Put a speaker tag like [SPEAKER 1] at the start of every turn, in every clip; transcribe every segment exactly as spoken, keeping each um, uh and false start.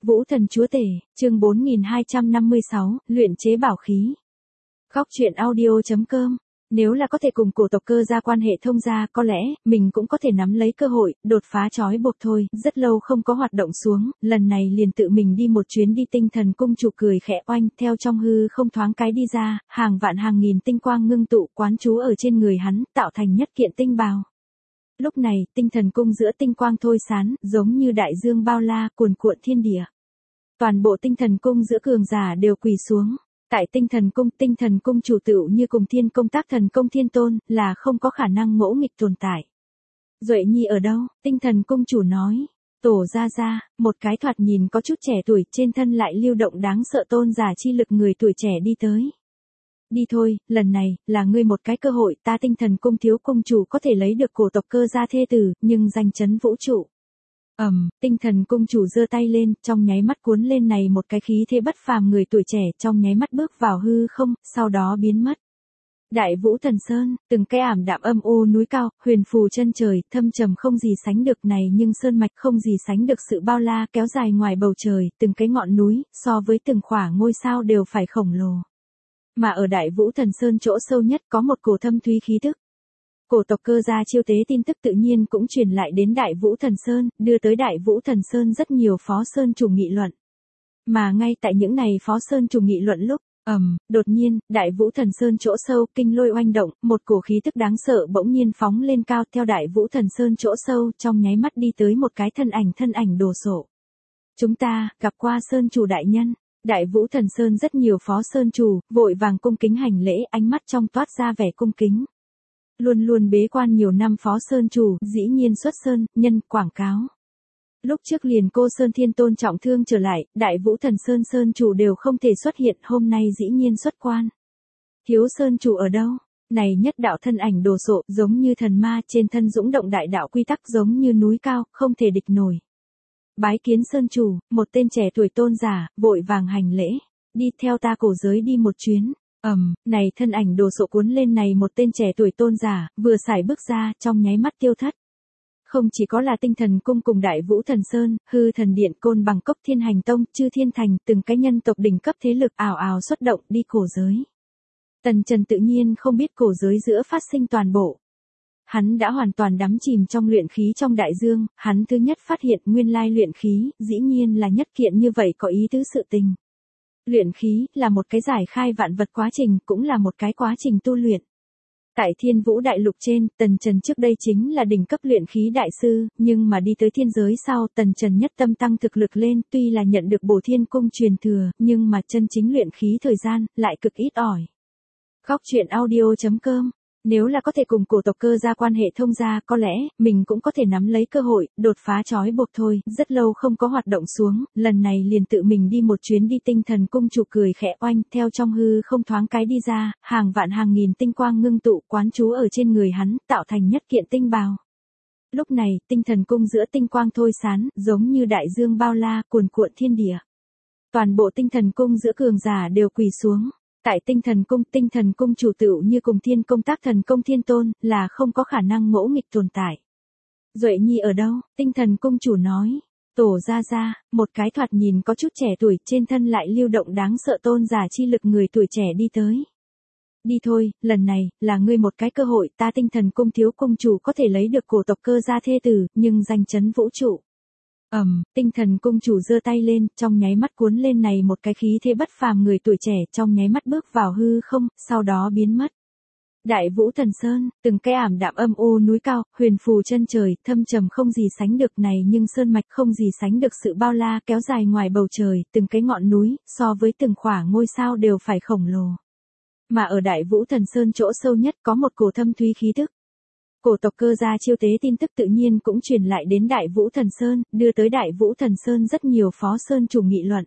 [SPEAKER 1] Vũ Thần Chúa Tể, chương bốn nghìn hai trăm năm mươi sáu, luyện chế bảo khí. Góc truyện audio chấm com. Nếu là có thể cùng cổ tộc Cơ gia quan hệ thông gia, có lẽ mình cũng có thể nắm lấy cơ hội đột phá trói buộc thôi. Rất lâu không có hoạt động xuống, lần này liền tự mình đi một chuyến đi. Tinh Thần Cung chủ cười khẽ oanh, theo trong hư không thoáng cái đi ra, hàng vạn hàng nghìn tinh quang ngưng tụ quán trú ở trên người hắn, tạo thành nhất kiện tinh bào. Lúc này, Tinh Thần Cung giữa tinh quang thôi sán, giống như đại dương bao la cuồn cuộn thiên địa. Toàn bộ Tinh Thần Cung giữa cường giả đều quỳ xuống. Tại Tinh Thần Cung, Tinh Thần Cung chủ tựu như cùng thiên công tác thần công thiên tôn, là không có khả năng ngỗ nghịch tồn tại. Duệ Nhi ở đâu? Tinh Thần Cung chủ nói. Tổ ra ra, một cái thoạt nhìn có chút trẻ tuổi, trên thân lại lưu động đáng sợ tôn giả chi lực người tuổi trẻ đi tới. Đi thôi, lần này, là ngươi một cái cơ hội, ta Tinh Thần Cung thiếu cung chủ có thể lấy được cổ tộc Cơ gia thê tử, nhưng danh chấn vũ trụ. Ầm, um, Tinh Thần Cung chủ giơ tay lên, trong nháy mắt cuốn lên này một cái khí thế bất phàm người tuổi trẻ, trong nháy mắt bước vào hư không, sau đó biến mất. Đại Vũ Thần Sơn, từng cái ảm đạm âm u núi cao, huyền phù chân trời, thâm trầm không gì sánh được này, nhưng sơn mạch không gì sánh được sự bao la kéo dài ngoài bầu trời, từng cái ngọn núi, so với từng khỏa ngôi sao đều phải khổng lồ. Mà ở Đại Vũ Thần Sơn chỗ sâu nhất có một cổ thâm thúy khí tức. Cổ tộc Cơ gia chiêu tế tin tức tự nhiên cũng truyền lại đến Đại Vũ Thần Sơn, đưa tới Đại Vũ Thần Sơn rất nhiều phó sơn chủ nghị luận. Mà ngay tại những này phó sơn chủ nghị luận lúc, ầm, um, đột nhiên, Đại Vũ Thần Sơn chỗ sâu kinh lôi oanh động, một cổ khí tức đáng sợ bỗng nhiên phóng lên cao, theo Đại Vũ Thần Sơn chỗ sâu, trong nháy mắt đi tới một cái thân ảnh thân ảnh đồ sộ. Chúng ta gặp qua sơn chủ đại nhân. Đại Vũ Thần Sơn rất nhiều phó sơn chủ, vội vàng cung kính hành lễ, ánh mắt trong toát ra vẻ cung kính. Luôn luôn bế quan nhiều năm phó sơn chủ, dĩ nhiên xuất sơn, nhân, quảng cáo. Lúc trước liền cô Sơn Thiên Tôn trọng thương trở lại, Đại Vũ Thần Sơn sơn chủ đều không thể xuất hiện, hôm nay dĩ nhiên xuất quan. Thiếu sơn chủ ở đâu? Này nhất đạo thân ảnh đồ sộ, giống như thần ma, trên thân dũng động đại đạo quy tắc giống như núi cao, không thể địch nổi. Bái kiến sơn chủ, một tên trẻ tuổi tôn giả, vội vàng hành lễ, đi theo ta cổ giới đi một chuyến. Ầm, um, này thân ảnh đồ sộ cuốn lên này một tên trẻ tuổi tôn giả, vừa xài bước ra, trong nháy mắt tiêu thất. Không chỉ có là Tinh Thần Cung cùng Đại Vũ Thần Sơn, Hư Thần Điện, Côn Bằng Cốc, Thiên Hành Tông, Chư Thiên Thành, từng cái nhân tộc đỉnh cấp thế lực ảo ảo xuất động đi cổ giới. Tần Trần tự nhiên không biết cổ giới giữa phát sinh toàn bộ. Hắn đã hoàn toàn đắm chìm trong luyện khí trong đại dương, hắn thứ nhất phát hiện nguyên lai luyện khí, dĩ nhiên là nhất kiện như vậy có ý tứ sự tình. Luyện khí là một cái giải khai vạn vật quá trình, cũng là một cái quá trình tu luyện. Tại Thiên Vũ Đại Lục trên, Tần Trần trước đây chính là đỉnh cấp luyện khí đại sư, nhưng mà đi tới thiên giới sau, Tần Trần nhất tâm tăng thực lực lên, tuy là nhận được Bổ Thiên Cung truyền thừa, nhưng mà chân chính luyện khí thời gian lại cực ít ỏi. Góc truyện audio chấm com. Nếu là có thể cùng cổ tộc Cơ gia quan hệ thông gia, có lẽ mình cũng có thể nắm lấy cơ hội đột phá trói buộc thôi. Rất lâu không có hoạt động xuống, lần này liền tự mình đi một chuyến đi. Tinh Thần Cung chủ cười khẽ oanh, theo trong hư không thoáng cái đi ra, hàng vạn hàng nghìn tinh quang ngưng tụ quán trú ở trên người hắn, tạo thành nhất kiện tinh bào. Lúc này, Tinh Thần Cung giữa tinh quang thôi sán, giống như đại dương bao la cuồn cuộn thiên địa. Toàn bộ Tinh Thần Cung giữa cường giả đều quỳ xuống. Tại Tinh Thần Cung, Tinh Thần Cung chủ tựu như cùng thiên công tác thần công thiên tôn, là không có khả năng ngỗ nghịch tồn tại. Duệ Nhi ở đâu? Tinh Thần Cung chủ nói. Tổ ra ra, một cái thoạt nhìn có chút trẻ tuổi, trên thân lại lưu động đáng sợ tôn giả chi lực người tuổi trẻ đi tới. Đi thôi, lần này, là ngươi một cái cơ hội, ta Tinh Thần Cung thiếu cung chủ có thể lấy được cổ tộc Cơ gia thê tử, nhưng danh chấn vũ trụ. Ầm, um, Tinh Thần Cung chủ giơ tay lên, trong nháy mắt cuốn lên này một cái khí thế bất phàm người tuổi trẻ, trong nháy mắt bước vào hư không, sau đó biến mất. Đại Vũ Thần Sơn, từng cái ảm đạm âm u núi cao, huyền phù chân trời, thâm trầm không gì sánh được này, nhưng sơn mạch không gì sánh được sự bao la kéo dài ngoài bầu trời, từng cái ngọn núi, so với từng khỏa ngôi sao đều phải khổng lồ. Mà ở Đại Vũ Thần Sơn chỗ sâu nhất có một cổ thâm thúy khí tức. Cổ tộc Cơ gia chiêu tế tin tức tự nhiên cũng truyền lại đến Đại Vũ Thần Sơn, đưa tới Đại Vũ Thần Sơn rất nhiều phó sơn chủ nghị luận.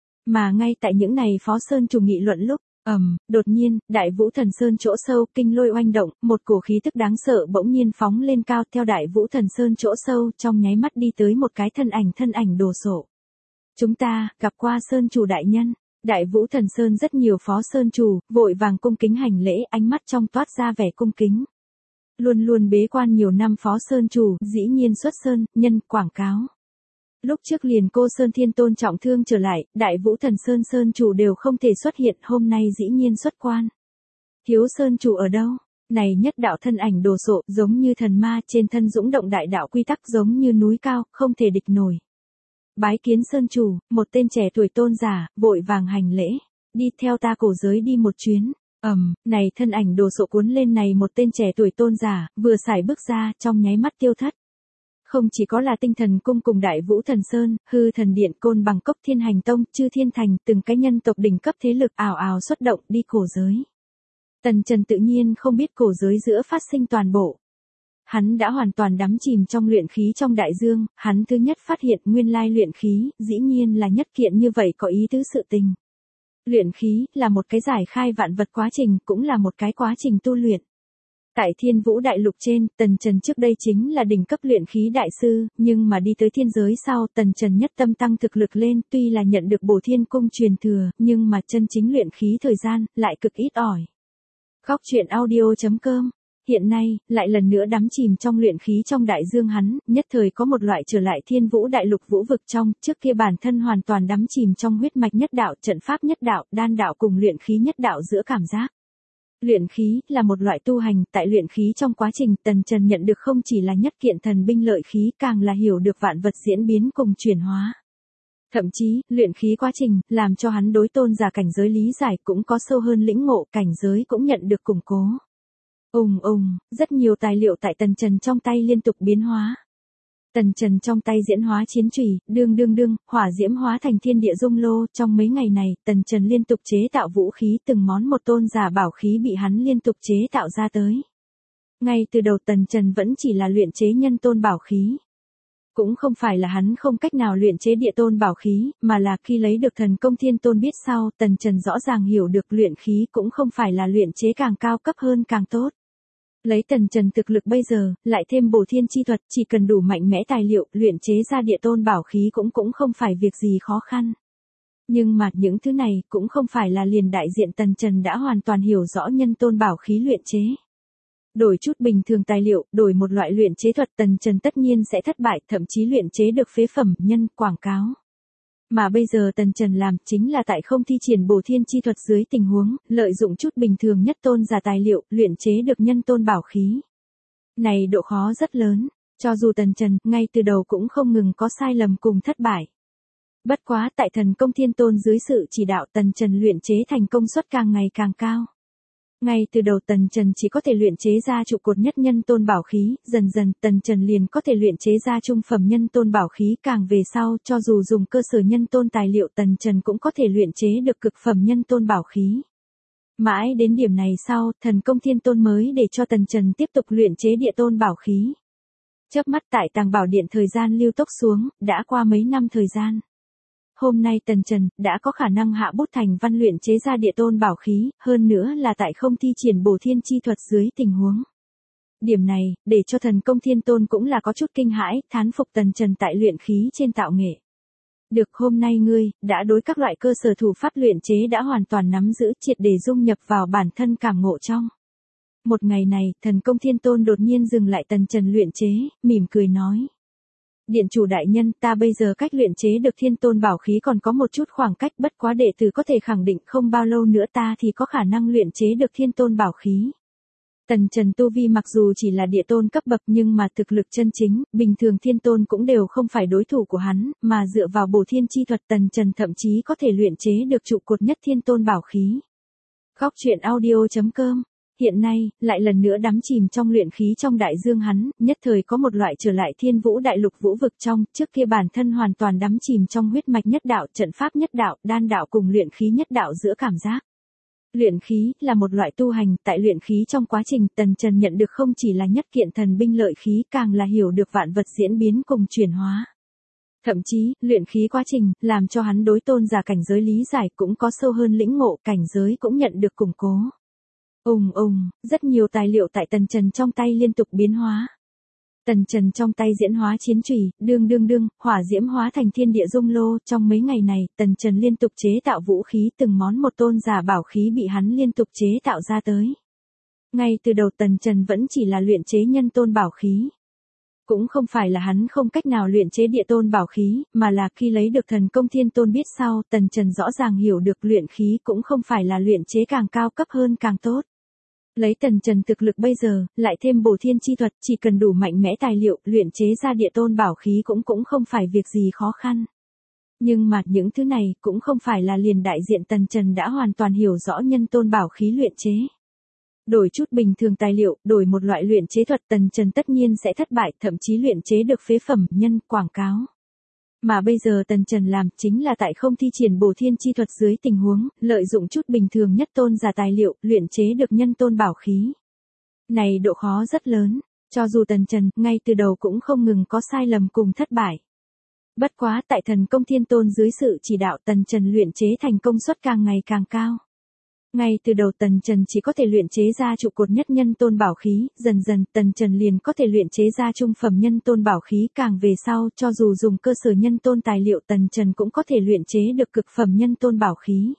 [SPEAKER 1] Mà ngay tại những này phó sơn chủ nghị luận lúc, ầm, um, đột nhiên, Đại Vũ Thần Sơn chỗ sâu kinh lôi oanh động, một cổ khí tức đáng sợ bỗng nhiên phóng lên cao, theo Đại Vũ Thần Sơn chỗ sâu, trong nháy mắt đi tới một cái thân ảnh thân ảnh đồ sộ. Chúng ta gặp qua sơn chủ đại nhân. Đại Vũ Thần Sơn rất nhiều phó sơn chủ, vội vàng cung kính hành lễ, ánh mắt trong toát ra vẻ cung kính. Luôn luôn bế quan nhiều năm phó sơn chủ, dĩ nhiên xuất sơn, nhân, quảng cáo. Lúc trước liền cô Sơn Thiên Tôn trọng thương trở lại, Đại Vũ Thần Sơn Sơn chủ đều không thể xuất hiện, hôm nay dĩ nhiên xuất quan. Thiếu Sơn chủ ở đâu? Này nhất đạo thân ảnh đồ sộ, giống như thần ma, trên thân dũng động đại đạo quy tắc giống như núi cao, không thể địch nổi. Bái kiến Sơn chủ, một tên trẻ tuổi tôn giả, vội vàng hành lễ. Đi theo ta cổ giới đi một chuyến. Ầm, um, này thân ảnh đồ sộ cuốn lên này một tên trẻ tuổi tôn giả, vừa xài bước ra, trong nháy mắt tiêu thất. Không chỉ có là Tinh Thần Cung cùng Đại Vũ Thần Sơn, Hư Thần Điện, Côn Bằng Cốc, Thiên Hành Tông, Chư Thiên Thành, từng cái nhân tộc đỉnh cấp thế lực ào ào xuất động đi cổ giới. Tần Trần tự nhiên không biết cổ giới giữa phát sinh toàn bộ. Hắn đã hoàn toàn đắm chìm trong luyện khí trong đại dương, hắn thứ nhất phát hiện nguyên lai luyện khí, dĩ nhiên là nhất kiện như vậy có ý tứ sự tình. Luyện khí là một cái giải khai vạn vật quá trình, cũng là một cái quá trình tu luyện. Tại Thiên Vũ Đại Lục trên, Tần Trần trước đây chính là đỉnh cấp luyện khí đại sư, nhưng mà đi tới thiên giới sau, Tần Trần nhất tâm tăng thực lực lên, tuy là nhận được Bổ Thiên Cung truyền thừa, nhưng mà chân chính luyện khí thời gian lại cực ít ỏi. Góc truyện audio chấm com. Hiện nay, lại lần nữa đắm chìm trong luyện khí trong đại dương hắn, nhất thời có một loại trở lại Thiên Vũ Đại Lục vũ vực trong, trước kia bản thân hoàn toàn đắm chìm trong huyết mạch nhất đạo, trận pháp nhất đạo, đan đạo cùng luyện khí nhất đạo giữa cảm giác. Luyện khí là một loại tu hành, tại luyện khí trong quá trình Tần Trần nhận được không chỉ là nhất kiện thần binh lợi khí, càng là hiểu được vạn vật diễn biến cùng chuyển hóa. Thậm chí, luyện khí quá trình, làm cho hắn đối tôn giả cảnh giới lý giải cũng có sâu hơn lĩnh ngộ, cảnh giới cũng nhận được củng cố. Ùng ùng, rất nhiều tài liệu tại Tần Trần trong tay liên tục biến hóa. Tần Trần trong tay diễn hóa chiến chùy, đương đương đương, hỏa diễm hóa thành thiên địa dung lô, trong mấy ngày này, Tần Trần liên tục chế tạo vũ khí, từng món một tôn giả bảo khí bị hắn liên tục chế tạo ra tới. Ngay từ đầu Tần Trần vẫn chỉ là luyện chế nhân tôn bảo khí. Cũng không phải là hắn không cách nào luyện chế địa tôn bảo khí, mà là khi lấy được thần công thiên tôn biết sau, Tần Trần rõ ràng hiểu được luyện khí cũng không phải là luyện chế càng cao cấp hơn càng tốt. Lấy Tần Trần thực lực bây giờ, lại thêm bổ thiên chi thuật, chỉ cần đủ mạnh mẽ tài liệu, luyện chế ra địa tôn bảo khí cũng cũng không phải việc gì khó khăn. Nhưng mà những thứ này cũng không phải là liền đại diện Tần Trần đã hoàn toàn hiểu rõ nhân tôn bảo khí luyện chế. Đổi chút bình thường tài liệu, đổi một loại luyện chế thuật Tần Trần tất nhiên sẽ thất bại, thậm chí luyện chế được phế phẩm, nhân, quảng cáo. Mà bây giờ Tần Trần làm chính là tại không thi triển bổ thiên chi thuật dưới tình huống, lợi dụng chút bình thường nhất tôn giả tài liệu, luyện chế được nhân tôn bảo khí. Này độ khó rất lớn, cho dù Tần Trần, ngay từ đầu cũng không ngừng có sai lầm cùng thất bại. Bất quá tại thần công thiên tôn dưới sự chỉ đạo Tần Trần luyện chế thành công suất càng ngày càng cao. Ngay từ đầu Tần Trần chỉ có thể luyện chế ra trụ cột nhất nhân tôn bảo khí, dần dần Tần Trần liền có thể luyện chế ra trung phẩm nhân tôn bảo khí, càng về sau cho dù dùng cơ sở nhân tôn tài liệu Tần Trần cũng có thể luyện chế được cực phẩm nhân tôn bảo khí. Mãi đến điểm này sau, thần công thiên tôn mới để cho Tần Trần tiếp tục luyện chế địa tôn bảo khí. Chớp mắt tại Tàng Bảo Điện thời gian lưu tốc xuống, đã qua mấy năm thời gian. Hôm nay Tần Trần đã có khả năng hạ bút thành văn luyện chế ra địa tôn bảo khí, hơn nữa là tại không thi triển bổ thiên chi thuật dưới tình huống. Điểm này, để cho thần công thiên tôn cũng là có chút kinh hãi, thán phục Tần Trần tại luyện khí trên tạo nghệ. Được, hôm nay ngươi đã đối các loại cơ sở thủ pháp luyện chế đã hoàn toàn nắm giữ, triệt để dung nhập vào bản thân cảm ngộ trong. Một ngày này, thần công thiên tôn đột nhiên dừng lại Tần Trần luyện chế, mỉm cười nói. Điện chủ đại nhân, ta bây giờ cách luyện chế được thiên tôn bảo khí còn có một chút khoảng cách, bất quá đệ tử có thể khẳng định không bao lâu nữa ta thì có khả năng luyện chế được thiên tôn bảo khí. Tần Trần tu vi mặc dù chỉ là địa tôn cấp bậc nhưng mà thực lực chân chính, bình thường thiên tôn cũng đều không phải đối thủ của hắn, mà dựa vào bổ thiên chi thuật Tần Trần thậm chí có thể luyện chế được trụ cột nhất thiên tôn bảo khí. Góc truyện audio chấm com. Hiện nay, lại lần nữa đắm chìm trong luyện khí trong đại dương hắn, nhất thời có một loại trở lại Thiên Vũ Đại Lục vũ vực trong, trước kia bản thân hoàn toàn đắm chìm trong huyết mạch nhất đạo, trận pháp nhất đạo, đan đạo cùng luyện khí nhất đạo giữa cảm giác. Luyện khí là một loại tu hành, tại luyện khí trong quá trình Tần Trần nhận được không chỉ là nhất kiện thần binh lợi khí, càng là hiểu được vạn vật diễn biến cùng chuyển hóa. Thậm chí, luyện khí quá trình, làm cho hắn đối tôn giả cảnh giới lý giải cũng có sâu hơn lĩnh ngộ, cảnh giới cũng nhận được củng cố. Ùng ùng, rất nhiều tài liệu tại Tần Trần trong tay liên tục biến hóa. Tần Trần trong tay diễn hóa chiến chùy, đương đương đương, hỏa diễm hóa thành thiên địa dung lô, trong mấy ngày này, Tần Trần liên tục chế tạo vũ khí, từng món một tôn giả bảo khí bị hắn liên tục chế tạo ra tới. Ngay từ đầu Tần Trần vẫn chỉ là luyện chế nhân tôn bảo khí. Cũng không phải là hắn không cách nào luyện chế địa tôn bảo khí, mà là khi lấy được thần công thiên tôn biết sau, Tần Trần rõ ràng hiểu được luyện khí cũng không phải là luyện chế càng cao cấp hơn càng tốt. Lấy Tần Trần thực lực bây giờ, lại thêm bổ thiên chi thuật, chỉ cần đủ mạnh mẽ tài liệu, luyện chế ra địa tôn bảo khí cũng cũng không phải việc gì khó khăn. Nhưng mà những thứ này cũng không phải là liền đại diện Tần Trần đã hoàn toàn hiểu rõ nhân tôn bảo khí luyện chế. Đổi chút bình thường tài liệu, đổi một loại luyện chế thuật Tần Trần tất nhiên sẽ thất bại, thậm chí luyện chế được phế phẩm, nhân, quảng cáo. Mà bây giờ Tần Trần làm chính là tại không thi triển bổ thiên chi thuật dưới tình huống, lợi dụng chút bình thường nhất tôn giả tài liệu, luyện chế được nhân tôn bảo khí. Này độ khó rất lớn, cho dù Tần Trần, ngay từ đầu cũng không ngừng có sai lầm cùng thất bại. Bất quá tại thần công thiên tôn dưới sự chỉ đạo Tần Trần luyện chế thành công suất càng ngày càng cao. Ngay từ đầu Tần Trần chỉ có thể luyện chế ra trụ cột nhất nhân tôn bảo khí, dần dần Tần Trần liền có thể luyện chế ra trung phẩm nhân tôn bảo khí, càng về sau cho dù dùng cơ sở nhân tôn tài liệu Tần Trần cũng có thể luyện chế được cực phẩm nhân tôn bảo khí.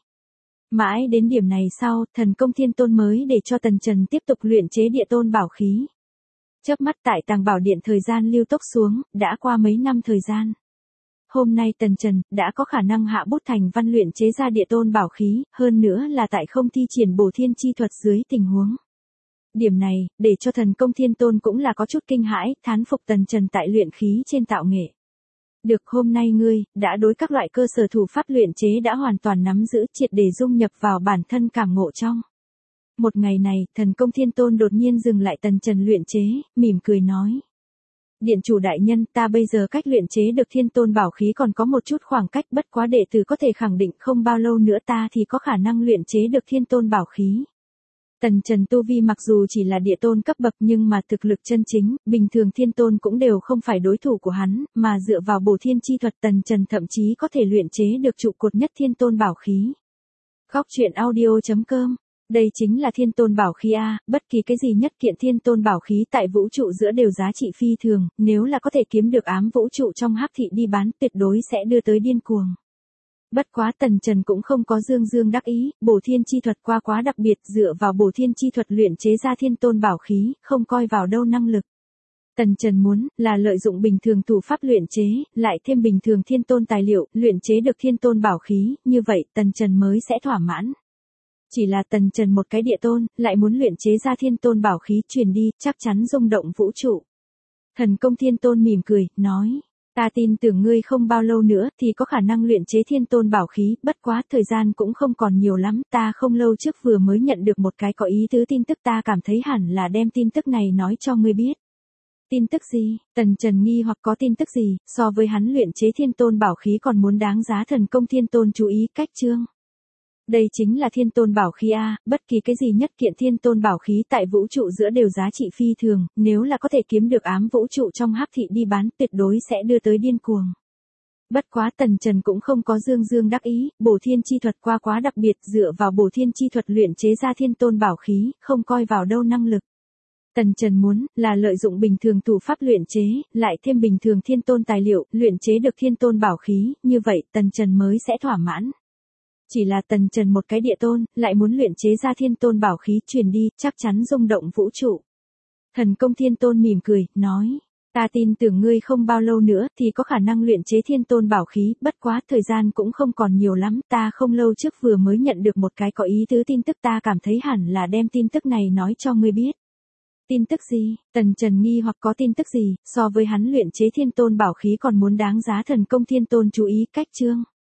[SPEAKER 1] Mãi đến điểm này sau, thần công thiên tôn mới để cho Tần Trần tiếp tục luyện chế địa tôn bảo khí. Chớp mắt tại Tàng Bảo Điện thời gian lưu tốc xuống, đã qua mấy năm thời gian. Hôm nay Tần Trần đã có khả năng hạ bút thành văn luyện chế ra địa tôn bảo khí, hơn nữa là tại không thi triển bổ thiên chi thuật dưới tình huống. Điểm này, để cho thần công thiên tôn cũng là có chút kinh hãi, thán phục Tần Trần tại luyện khí trên tạo nghệ. Được, hôm nay ngươi đã đối các loại cơ sở thủ pháp luyện chế đã hoàn toàn nắm giữ, triệt để dung nhập vào bản thân cảm ngộ trong. Một ngày này, thần công thiên tôn đột nhiên dừng lại Tần Trần luyện chế, mỉm cười nói. Điện chủ đại nhân, ta bây giờ cách luyện chế được thiên tôn bảo khí còn có một chút khoảng cách, bất quá đệ tử có thể khẳng định không bao lâu nữa ta thì có khả năng luyện chế được thiên tôn bảo khí. Tần Trần tu vi mặc dù chỉ là địa tôn cấp bậc nhưng mà thực lực chân chính, bình thường thiên tôn cũng đều không phải đối thủ của hắn, mà dựa vào bổ thiên chi thuật Tần Trần thậm chí có thể luyện chế được trụ cột nhất thiên tôn bảo khí. Góc truyện audio chấm com. Đây chính là thiên tôn bảo khí A, bất kỳ cái gì nhất kiện thiên tôn bảo khí tại vũ trụ giữa đều giá trị phi thường, nếu là có thể kiếm được ám vũ trụ trong hắc thị đi bán tuyệt đối sẽ đưa tới điên cuồng. Bất quá Tần Trần cũng không có dương dương đắc ý, bổ thiên chi thuật qua quá đặc biệt, dựa vào bổ thiên chi thuật luyện chế ra thiên tôn bảo khí, không coi vào đâu năng lực. Tần Trần muốn là lợi dụng bình thường thủ pháp luyện chế, lại thêm bình thường thiên tôn tài liệu, luyện chế được thiên tôn bảo khí, như vậy Tần Trần mới sẽ thỏa mãn. Chỉ là Tần Trần một cái địa tôn, lại muốn luyện chế ra thiên tôn bảo khí truyền đi, chắc chắn rung động vũ trụ. Thần công thiên tôn mỉm cười, nói, ta tin tưởng ngươi không bao lâu nữa thì có khả năng luyện chế thiên tôn bảo khí, bất quá thời gian cũng không còn nhiều lắm, ta không lâu trước vừa mới nhận được một cái có ý tứ tin tức, ta cảm thấy hẳn là đem tin tức này nói cho ngươi biết. Tin tức gì? Tần Trần nghi hoặc có tin tức gì, so với hắn luyện chế thiên tôn bảo khí còn muốn đáng giá thần công thiên tôn chú ý cách chương. Đây chính là thiên tôn bảo khí A, bất kỳ cái gì nhất kiện thiên tôn bảo khí tại vũ trụ giữa đều giá trị phi thường, nếu là có thể kiếm được ám vũ trụ trong hắc thị đi bán tuyệt đối sẽ đưa tới điên cuồng. Bất quá Tần Trần cũng không có dương dương đắc ý, bổ thiên chi thuật qua quá đặc biệt, dựa vào bổ thiên chi thuật luyện chế ra thiên tôn bảo khí, không coi vào đâu năng lực. Tần Trần muốn là lợi dụng bình thường thủ pháp luyện chế, lại thêm bình thường thiên tôn tài liệu, luyện chế được thiên tôn bảo khí, như vậy Tần Trần mới sẽ thỏa mãn. Chỉ là Tần Trần một cái địa tôn, lại muốn luyện chế ra thiên tôn bảo khí truyền đi, chắc chắn rung động vũ trụ. Thần công thiên tôn mỉm cười, nói, ta tin tưởng ngươi không bao lâu nữa thì có khả năng luyện chế thiên tôn bảo khí, bất quá thời gian cũng không còn nhiều lắm, ta không lâu trước vừa mới nhận được một cái có ý tứ tin tức, ta cảm thấy hẳn là đem tin tức này nói cho ngươi biết. Tin tức gì? Tần Trần nghi hoặc có tin tức gì, so với hắn luyện chế thiên tôn bảo khí còn muốn đáng giá thần công thiên tôn chú ý cách chương.